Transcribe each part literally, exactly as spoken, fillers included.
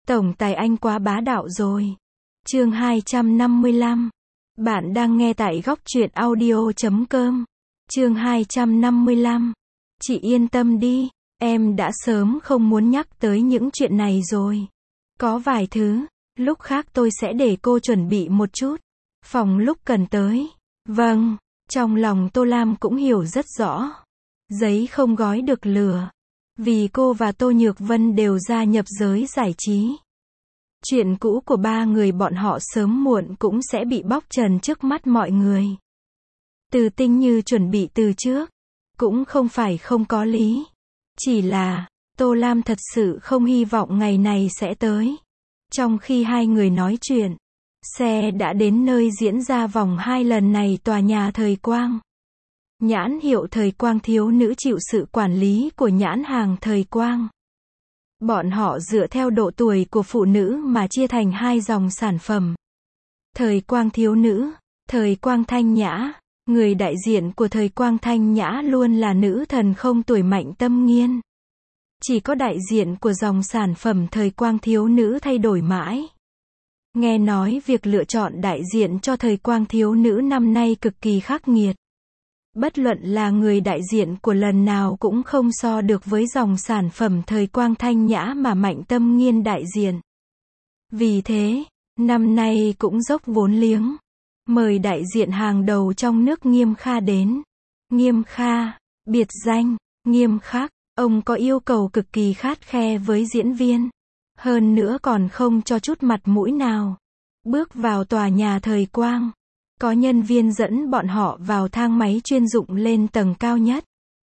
Tổng tài anh quá bá đạo rồi. Chương hai trăm năm mươi lăm. Bạn đang nghe tại góc truyện audio chấm com. Chương hai trăm năm mươi lăm. Chị yên tâm đi, em đã sớm không muốn nhắc tới những chuyện này rồi. Có vài thứ, lúc khác tôi sẽ để cô chuẩn bị một chút. Phòng lúc cần tới. Vâng, trong lòng Tô Lam cũng hiểu rất rõ. Giấy không gói được lửa. Vì cô và Tô Nhược Vân đều gia nhập giới giải trí. Chuyện cũ của ba người bọn họ sớm muộn cũng sẽ bị bóc trần trước mắt mọi người. Từ Tinh Như chuẩn bị từ trước, cũng không phải không có lý. Chỉ là, Tô Lam thật sự không hy vọng ngày này sẽ tới. Trong khi hai người nói chuyện, xe đã đến nơi diễn ra vòng hai lần này tòa nhà Thời Quang. Nhãn hiệu Thời Quang thiếu nữ chịu sự quản lý của nhãn hàng Thời Quang. Bọn họ dựa theo độ tuổi của phụ nữ mà chia thành hai dòng sản phẩm. Thời Quang thiếu nữ, Thời Quang thanh nhã. Người đại diện của Thời Quang thanh nhã luôn là nữ thần không tuổi Mạnh Tâm Nghiên. Chỉ có đại diện của dòng sản phẩm Thời Quang thiếu nữ thay đổi mãi. Nghe nói việc lựa chọn đại diện cho Thời Quang thiếu nữ năm nay cực kỳ khắc nghiệt. Bất luận là người đại diện của lần nào cũng không so được với dòng sản phẩm Thời Quang thanh nhã mà Mạnh Tâm Nghiên đại diện. Vì thế, năm nay cũng dốc vốn liếng. Mời đại diện hàng đầu trong nước Nghiêm Kha đến. Nghiêm Kha, biệt danh, nghiêm khắc, ông có yêu cầu cực kỳ khắt khe với diễn viên. Hơn nữa còn không cho chút mặt mũi nào. Bước vào tòa nhà Thời Quang. Có nhân viên dẫn bọn họ vào thang máy chuyên dụng lên tầng cao nhất.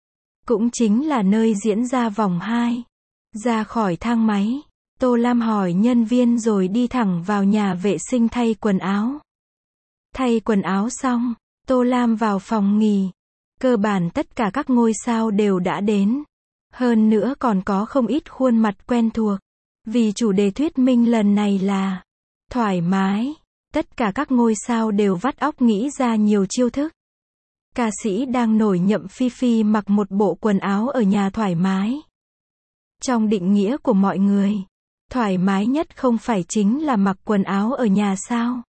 Cũng chính là nơi diễn ra vòng hai. Ra khỏi thang máy, Tô Lam hỏi nhân viên rồi đi thẳng vào nhà vệ sinh thay quần áo. Thay quần áo xong, Tô Lam vào phòng nghỉ. Cơ bản tất cả các ngôi sao đều đã đến. Hơn nữa còn có không ít khuôn mặt quen thuộc. Vì chủ đề thuyết minh lần này là thoải mái. Tất cả các ngôi sao đều vắt óc nghĩ ra nhiều chiêu thức. Ca sĩ đang nổi Nhậm Phi Phi mặc một bộ quần áo ở nhà thoải mái. Trong định nghĩa của mọi người, thoải mái nhất không phải chính là mặc quần áo ở nhà sao?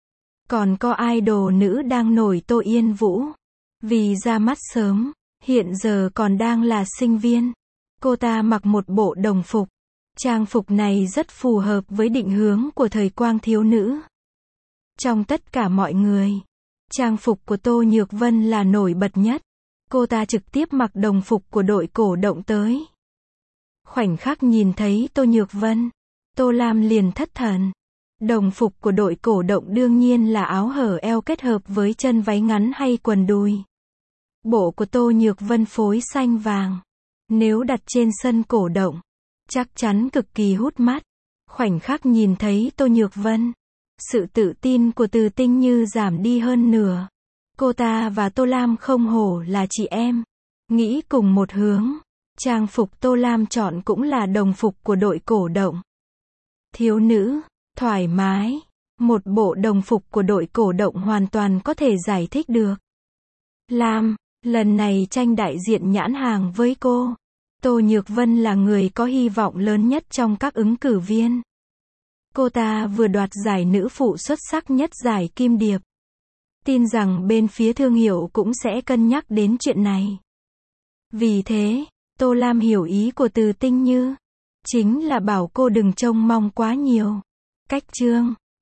Còn có idol nữ đang nổi Tô Yên Vũ. Vì ra mắt sớm, hiện giờ còn đang là sinh viên. Cô ta mặc một bộ đồng phục. Trang phục này rất phù hợp với định hướng của Thời Quang thiếu nữ. Trong tất cả mọi người, trang phục của Tô Nhược Vân là nổi bật nhất. Cô ta trực tiếp mặc đồng phục của đội cổ động tới. Khoảnh khắc nhìn thấy Tô Nhược Vân, Tô Lam liền thất thần. Đồng phục của đội cổ động đương nhiên là áo hở eo kết hợp với chân váy ngắn hay quần đùi. Bộ của Tô Nhược Vân phối xanh vàng. Nếu đặt trên sân cổ động, chắc chắn cực kỳ hút mắt. Khoảnh khắc nhìn thấy Tô Nhược Vân, sự tự tin của Từ Tinh Như giảm đi hơn nửa. Cô ta và Tô Lam không hổ là chị em. Nghĩ cùng một hướng. Trang phục Tô Lam chọn cũng là đồng phục của đội cổ động. Thiếu nữ, thoải mái. Một bộ đồng phục của đội cổ động hoàn toàn có thể giải thích được. Lam, lần này tranh đại diện nhãn hàng với cô. Tô Nhược Vân là người có hy vọng lớn nhất trong các ứng cử viên. Cô ta vừa đoạt giải nữ phụ xuất sắc nhất giải Kim Điệp. Tin rằng bên phía thương hiệu cũng sẽ cân nhắc đến chuyện này. Vì thế, Tô Lam hiểu ý của Từ Tinh Như. Chính là bảo cô đừng trông mong quá nhiều. Cách chương